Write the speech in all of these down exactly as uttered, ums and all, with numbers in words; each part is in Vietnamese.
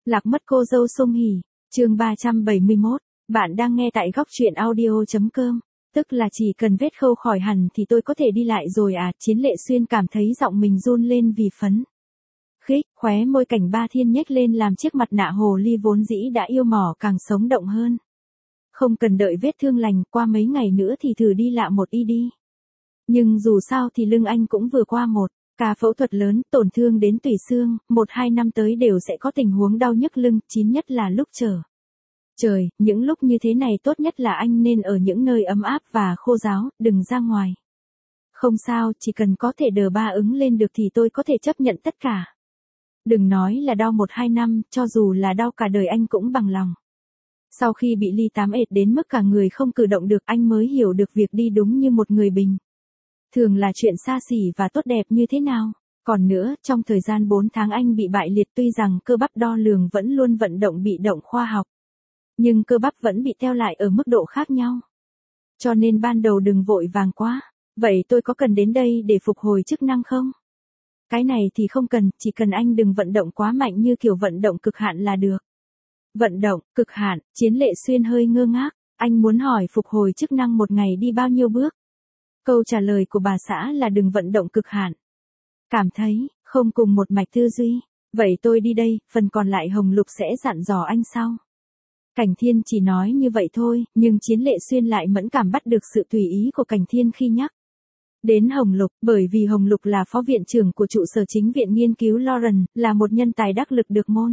Lạc mất cô dâu Song Hỷ, chương ba trăm bảy mươi mốt, bạn đang nghe tại góc truyện audio.com, tức là chỉ cần vết khâu khỏi hẳn thì tôi có thể đi lại rồi à, Chiến Lệ Xuyên cảm thấy giọng mình run lên vì phấn. Khích, khóe môi Cảnh Ba Thiên nhếch lên làm chiếc mặt nạ hồ ly vốn dĩ đã yêu mỏ càng sống động hơn. Không cần đợi vết thương lành, qua mấy ngày nữa thì thử đi lạ một y đi. Nhưng dù sao thì lưng anh cũng vừa qua một ca phẫu thuật lớn, tổn thương đến tủy xương, một hai năm tới đều sẽ có tình huống đau nhức lưng, chín nhất là lúc chờ. Trời, những lúc như thế này tốt nhất là anh nên ở những nơi ấm áp và khô ráo, đừng ra ngoài. Không sao, chỉ cần có thể đờ ba ứng lên được thì tôi có thể chấp nhận tất cả. Đừng nói là đau một hai năm, cho dù là đau cả đời anh cũng bằng lòng. Sau khi bị ly tám ệt đến mức cả người không cử động được, anh mới hiểu được việc đi đúng như một người bình thường là chuyện xa xỉ và tốt đẹp như thế nào. Còn nữa, trong thời gian bốn tháng anh bị bại liệt, tuy rằng cơ bắp đo lường vẫn luôn vận động bị động khoa học, nhưng cơ bắp vẫn bị teo lại ở mức độ khác nhau. Cho nên ban đầu đừng vội vàng quá. Vậy tôi có cần đến đây để phục hồi chức năng không? Cái này thì không cần, chỉ cần anh đừng vận động quá mạnh như kiểu vận động cực hạn là được. Vận động, cực hạn, Chiến Lệ Xuyên hơi ngơ ngác, anh muốn hỏi phục hồi chức năng một ngày đi bao nhiêu bước? Câu trả lời của bà xã là đừng vận động cực hạn. Cảm thấy, không cùng một mạch tư duy. Vậy tôi đi đây, phần còn lại Hồng Lục sẽ dặn dò anh sau. Cảnh Thiên chỉ nói như vậy thôi, nhưng Chiến Lệ Xuyên lại mẫn cảm bắt được sự tùy ý của Cảnh Thiên khi nhắc đến Hồng Lục, bởi vì Hồng Lục là phó viện trưởng của trụ sở chính viện nghiên cứu Lauren, là một nhân tài đắc lực được môn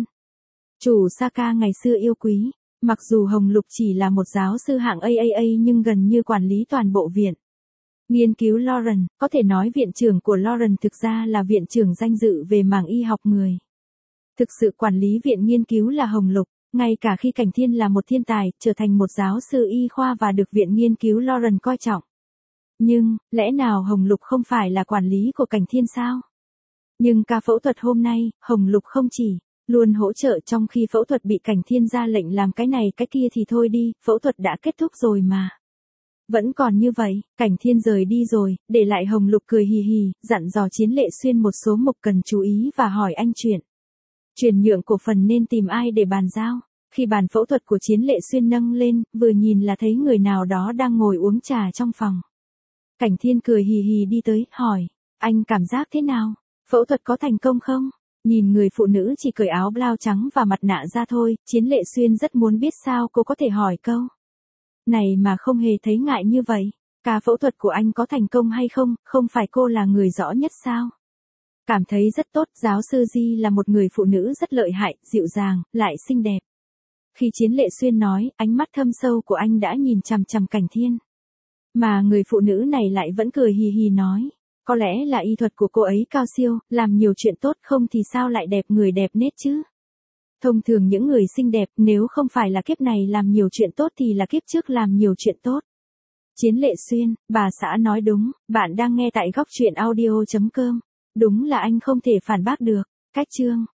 chủ Saka ngày xưa yêu quý. Mặc dù Hồng Lục chỉ là một giáo sư hạng A A A nhưng gần như quản lý toàn bộ viện nghiên cứu Lauren, có thể nói viện trưởng của Lauren thực ra là viện trưởng danh dự về mảng y học người. Thực sự quản lý viện nghiên cứu là Hồng Lục, ngay cả khi Cảnh Thiên là một thiên tài, trở thành một giáo sư y khoa và được viện nghiên cứu Lauren coi trọng. Nhưng, lẽ nào Hồng Lục không phải là quản lý của Cảnh Thiên sao? Nhưng ca phẫu thuật hôm nay, Hồng Lục không chỉ luôn hỗ trợ, trong khi phẫu thuật bị Cảnh Thiên ra lệnh làm cái này cái kia thì thôi đi, phẫu thuật đã kết thúc rồi mà. Vẫn còn như vậy, Cảnh Thiên rời đi rồi, để lại Hồng Lục cười hì hì, dặn dò Chiến Lệ Xuyên một số mục cần chú ý và hỏi anh chuyện chuyển nhượng cổ phần nên tìm ai để bàn giao. Khi bàn phẫu thuật của Chiến Lệ Xuyên nâng lên, vừa nhìn là thấy người nào đó đang ngồi uống trà trong phòng. Cảnh Thiên cười hì hì đi tới, hỏi, anh cảm giác thế nào? Phẫu thuật có thành công không? Nhìn người phụ nữ chỉ cởi áo blau trắng và mặt nạ ra thôi, Chiến Lệ Xuyên rất muốn biết sao cô có thể hỏi câu này mà không hề thấy ngại như vậy. Ca phẫu thuật của anh có thành công hay không, không phải cô là người rõ nhất sao? Cảm thấy rất tốt, giáo sư Di là một người phụ nữ rất lợi hại, dịu dàng, lại xinh đẹp. Khi Chiến Lệ Xuyên nói, ánh mắt thâm sâu của anh đã nhìn chằm chằm Cảnh Thiên. Mà người phụ nữ này lại vẫn cười hì hì nói, có lẽ là y thuật của cô ấy cao siêu, làm nhiều chuyện tốt, không thì sao lại đẹp người đẹp nết chứ? Thông thường những người xinh đẹp, nếu không phải là kiếp này làm nhiều chuyện tốt thì là kiếp trước làm nhiều chuyện tốt. Chiến Lệ Xuyên, bà xã nói đúng, bạn đang nghe tại góc truyện audio.com. Đúng là anh không thể phản bác được. Cách chương